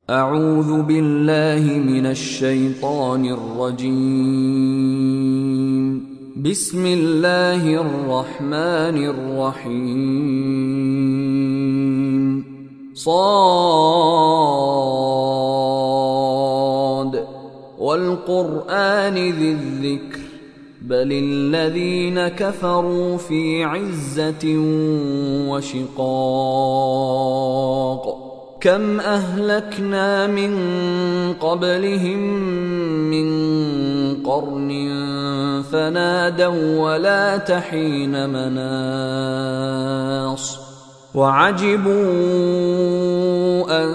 أعوذ بالله من الشيطان الرجيم. بسم الله الرحمن الرحيم. صاد والقرآن ذي الذكر بل الذين كفروا في عزة وشقاق. كم أهلكنا من قبلهم من قرن فنادوا ولا تحين مناص وعجبوا أن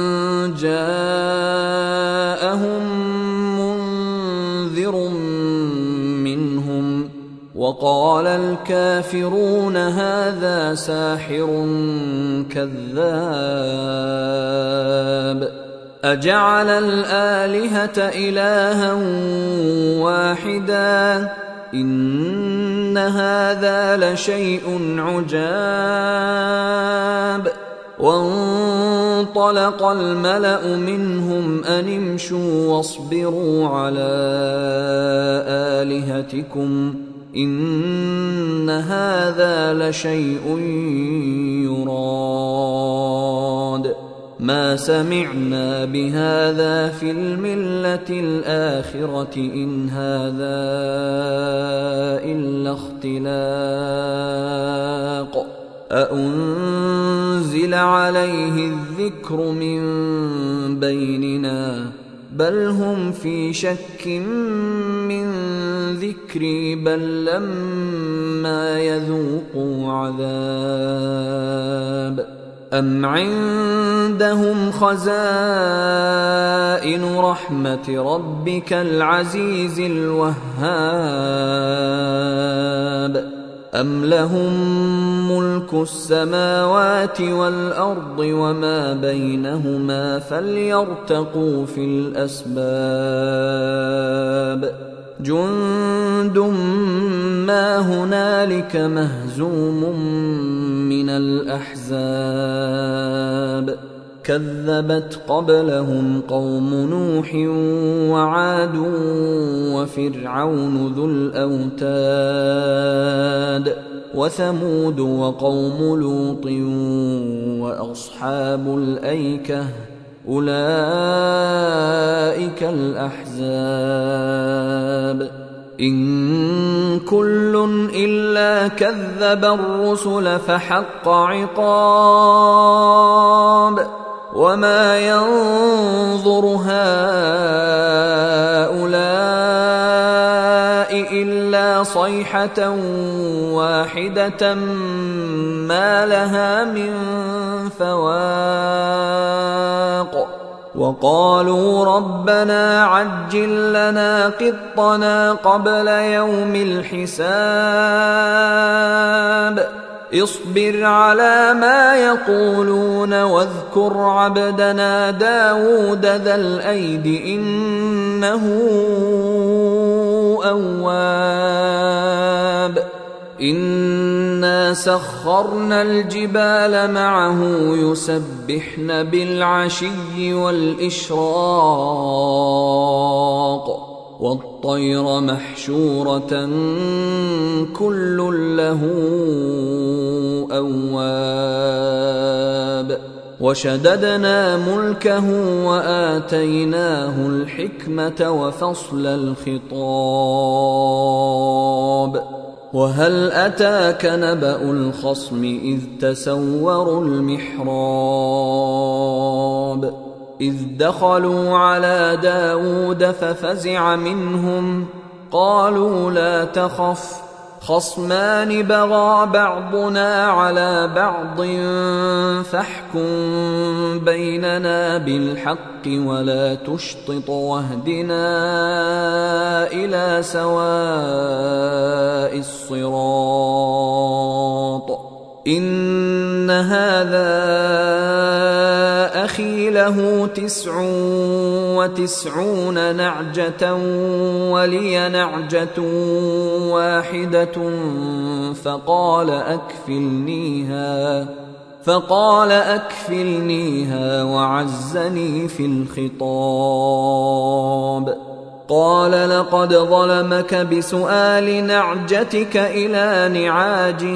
جاءهم منذر منهم وقال الكافرون هذا ساحر كذاب. أجعل الآلهة إلها واحدا إن هذا لشيء عجاب. وانطلق الملأ منهم أن امشوا واصبروا على آلهتكم إن هذا لشيء يراد. ما سمعنا بهذا في الملة الآخرة إن هذا إلا اختلاق. أأنزل عليه الذكر من بيننا بل هم في شك من ذكري بل لما يذوقوا عذاب. أم عندهم خزائن رحمة ربك العزيز الوهاب. أم لهم ملك السماوات والأرض وما بينهما فليرتقوا في الأسباب. جند ما هنالك مهزوم من الأحزاب. كذبت قبلهم قوم نوح وعاد وفرعون ذو الأوتاد وثمود وقوم لوط وأصحاب الأيكة أولئك الأحزاب. إن كل إلا كذب الرسل فحق عقاب. وما ينظر هؤلاء إلا صيحة واحدة ما لها من فواق. وقالوا ربنا عجل لنا قطنا قبل يوم الحساب. اصبر على ما يقولون واذكر عبدنا داود ذا الأيد إنه أواب. إنا سخرنا الجبال معه يسبحن بالعشي والإشراق والطير محشورة كل له أواب. وشددنا ملكه وآتيناه الحكمة وفصل الخطاب. وهل أتاك نبأ الخصم إذ تسوروا المحراب إذ دخلوا على داود ففزع منهم قالوا لا تخف خصمان بغى بعضنا على بعض فاحكم بيننا بالحق ولا تشطط واهدنا إلى سواء الصراط. إن هذا أخي له 99 نعجة ولي نعجة واحدة فقال أكفلنيها فقال أكفلنيها وعزني في الخطاب. قال لقد ظلمك بسؤال نعجتك إلى نعاجه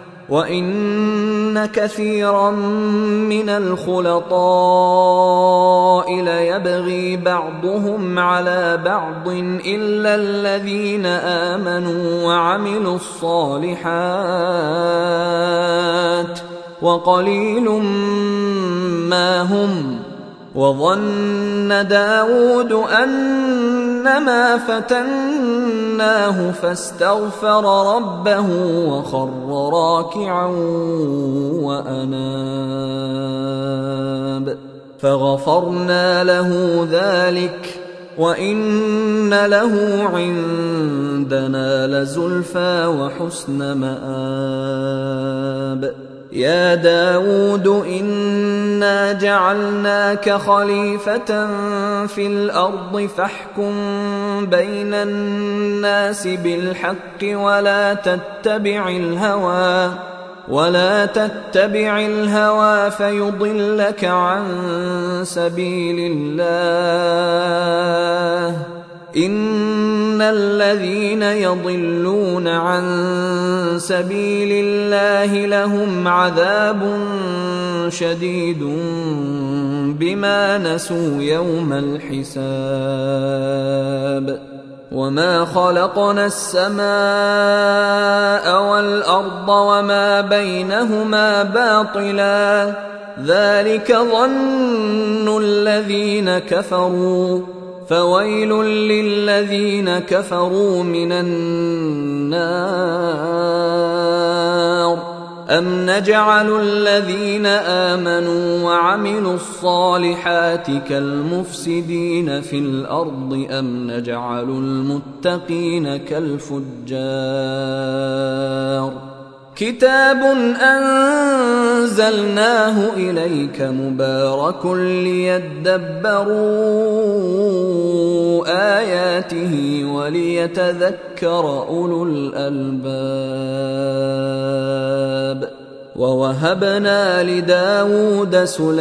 وإن كثيرا من الخلطاء ليبغي بعضهم على بعض إلا الذين آمنوا وعملوا الصالحات وقليل ما هم. وظن داود أنما فتناه فاستغفر ربه وخر راكعا وأناب فغفرنا له ذلك وإن له عندنا لزلفى وحسن مآب. يا داود إنا جعلناك خليفة في الأرض فاحكم بين الناس بالحق ولا تتبع الهوى فيضلك عن سبيل الله. إن الذين يضلون عن سبيل الله لهم عذاب شديد بما نسوا يوم الحساب. وما خلقنا السماء والأرض وما بينهما باطلا ذلك ظن الذين كفروا فويل للذين كفروا من النار. أم نجعل الذين آمنوا وعملوا الصالحات كالمفسدين في الأرض أم نجعل المتقين كالفجار. كتاب أنزلناه إليك مبارك ليدبروا آياته وليتذكر أولو الألباب. ووهبنا لداود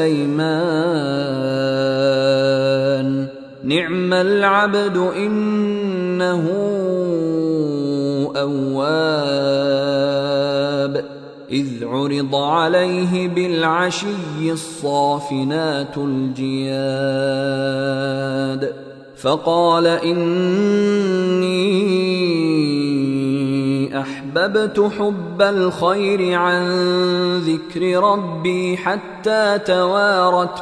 سليمان نعم العبد إنه أواب. إذ عرض عليه بالعشي الصافنات الجياد فقال إني أحببت حب الخير عن ذكر ربي حتى توارت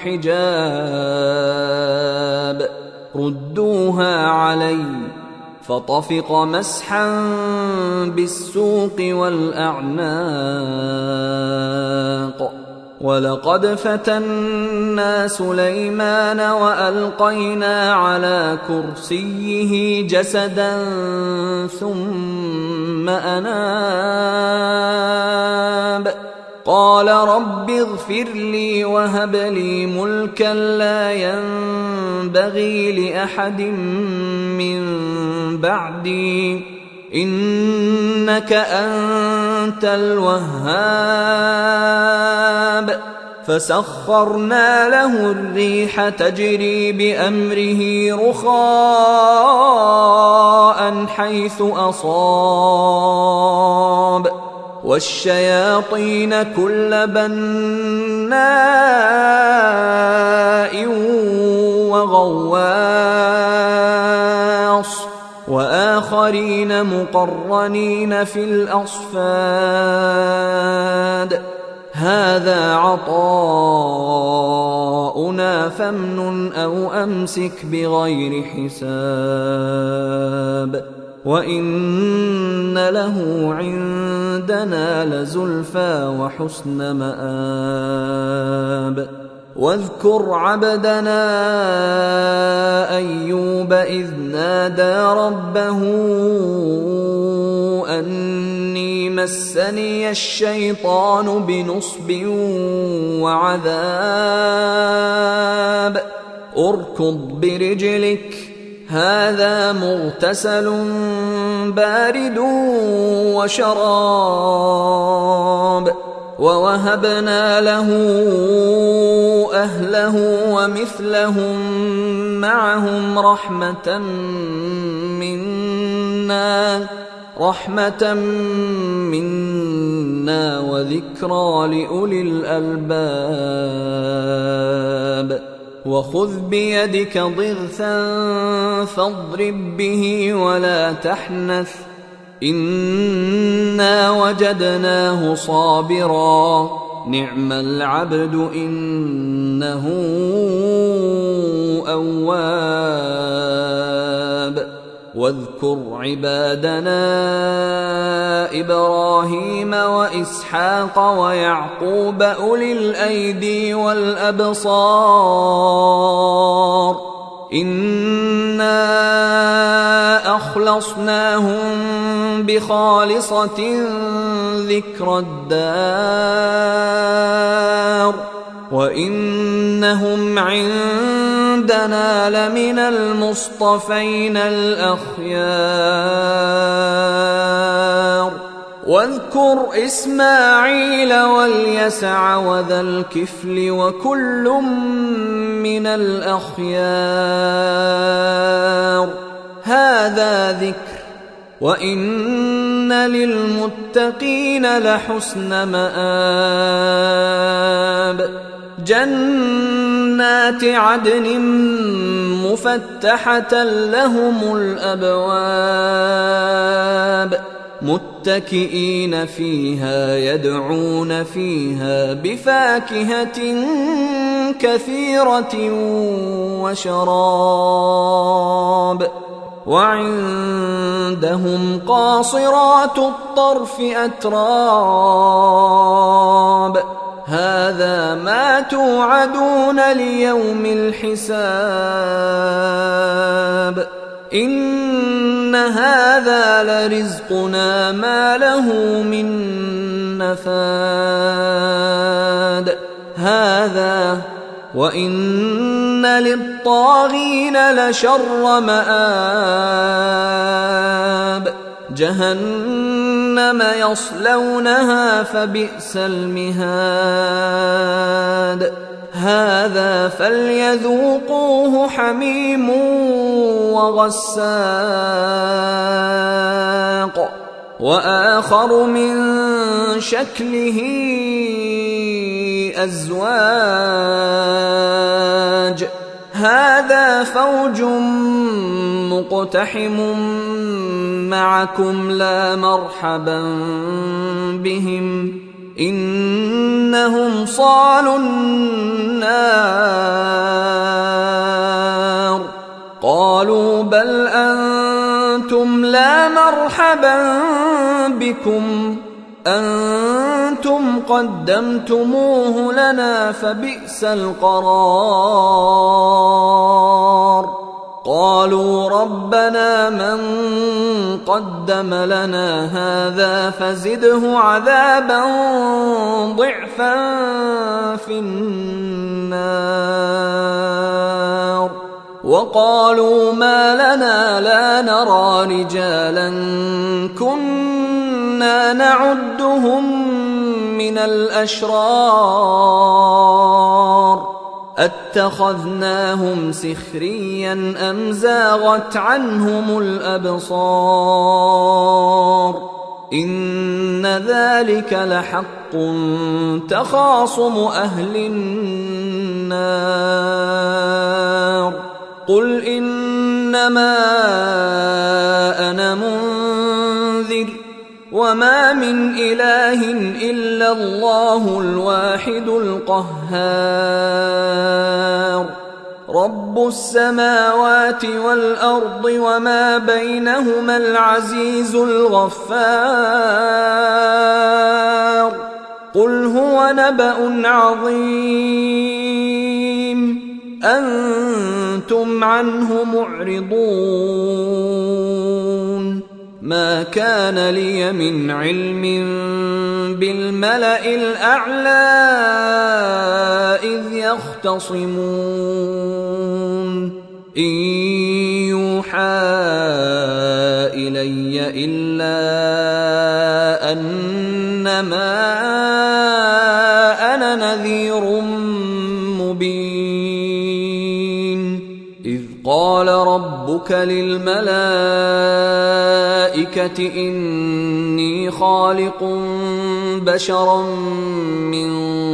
بالحجاب ردوها علي فطفق مسحا بالسوق والأعناق. ولقد فتنا سليمان وألقينا على كرسيه جسدا ثم أناب قال رب اغفر لي وهب لي ملكا لا ينبغي لأحد من بعدي إنك أنت الوهاب. فسخرنا له الريح تجري بأمره رخاء حيث أصاب والشياطين كل بناء وغواص وآخرين مقرنين في الأصفاد. هذا عطاؤنا فامنن أو أمسك بغير حساب وإن له عندنا لزلفى وحسن مآب. واذكر عبدنا أيوب إذ نادى ربه أني مسني الشيطان بنصب وعذاب اركض برجلك هذا مغتسل بارد وشراب ووهبنا له أهله ومثلهم معهم رحمة منا وذكرى لأولي الألباب وخذ بيدك ضغثا فاضرب به ولا تحنث إنا وجدناه صابرا نعم العبد إنه أواب واذكر عبادنا إبراهيم وإسحاق ويعقوب أولي الأيدي والأبصار إنا أخلصناهم بخالصة ذكر الدار وإنهم عندنا لمن المصطفين الأخيار واذكر إسماعيل واليسع وذا الكفل وكل من الأخيار هذا ذكر وإن للمتقين لحسن مآب جنات عدن مفتحة لهم الأبواب متكئين فيها يدعون فيها بفاكهة كثيرة وشراب وعندهم قاصرات الطرف أتراب هذا ما توعدون ليوم الحساب إن هذا لرزقنا ما له من نفاد هذا وإن للطاغين لشر مآب جهنم يصلونها فبئس المهاد هذا فليذوقوه حميم وغساق وآخر من شكله أزواج هذا فوج مقتحم معكم لا مرحبا بهم إنهم صالوا النار قالوا بل أنتم لا مرحبا بكم أنتم قدمتموه لنا فبئس القرار قالوا ربنا من قدم لنا هذا فزده عذابا ضعفا في النار وقالوا ما لنا لا نرى رجالا كنا نعدهم من الأشرار أتخذناهم سخريا أم زاغت عنهم الأبصار إن ذلك لحق تخاصم أهل النار قل إنما أنا منذر وما من إله إلا الله الواحد القهار رب السماوات والأرض وما بينهما العزيز الغفار قل هو نبأ عظيم أنتم عنه معرضون ما كان لي من علم بالملأ الأعلى إذ يختصمون إن يوحى إلي إلا أنما إذ قال ربك للملائكة إني خالق بشرا من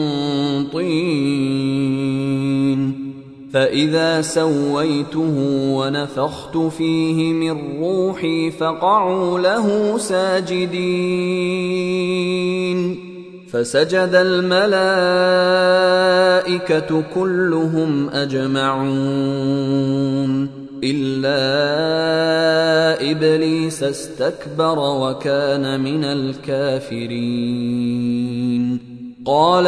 طين فإذا سويته ونفخت فيه من روحي فقعوا له ساجدين فسجد الملائكة كلهم أجمعون إلا إبليس استكبر وكان من الكافرين قال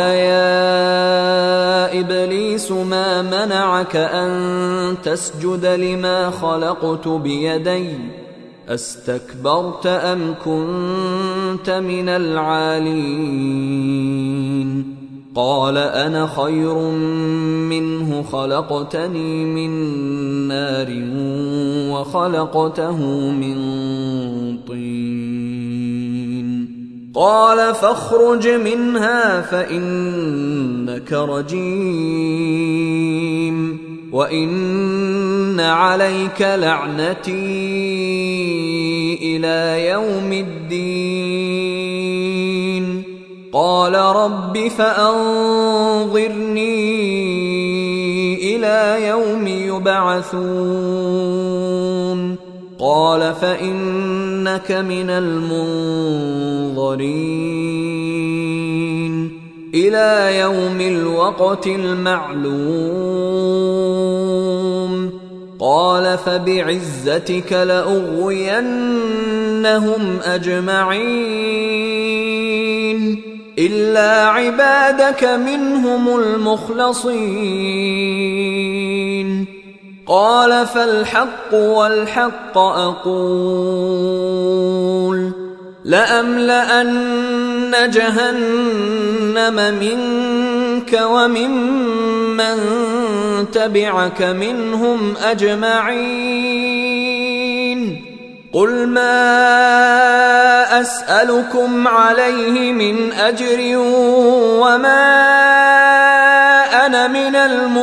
يا إبليس ما منعك أن تسجد لما خلقت بيدي أستكبرت أم كنت من العالين قال أنا خير منه خلقتني من نار وخلقته من طين قال فاخرج منها فإنك رجيم وإن عليك لعنتي إلى يوم الدين قال رب فأنظرني إلى يوم يبعثون قال فإنك من المنظرين إلى يوم الوقت المعلوم قال فبعزتك لأغوينهم أجمعين إلا عبادك منهم المخلصين قال فالحق والحق أقول لأملأن جهنم منك وممن تبعك منهم أجمعين قل ما أسألكم عليه من أجر وما أنا من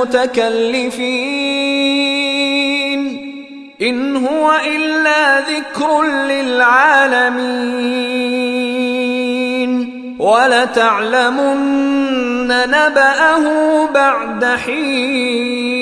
المتكلفين إن هو إلا ذكر للعالمين ولتعلمن نبأه بعد حين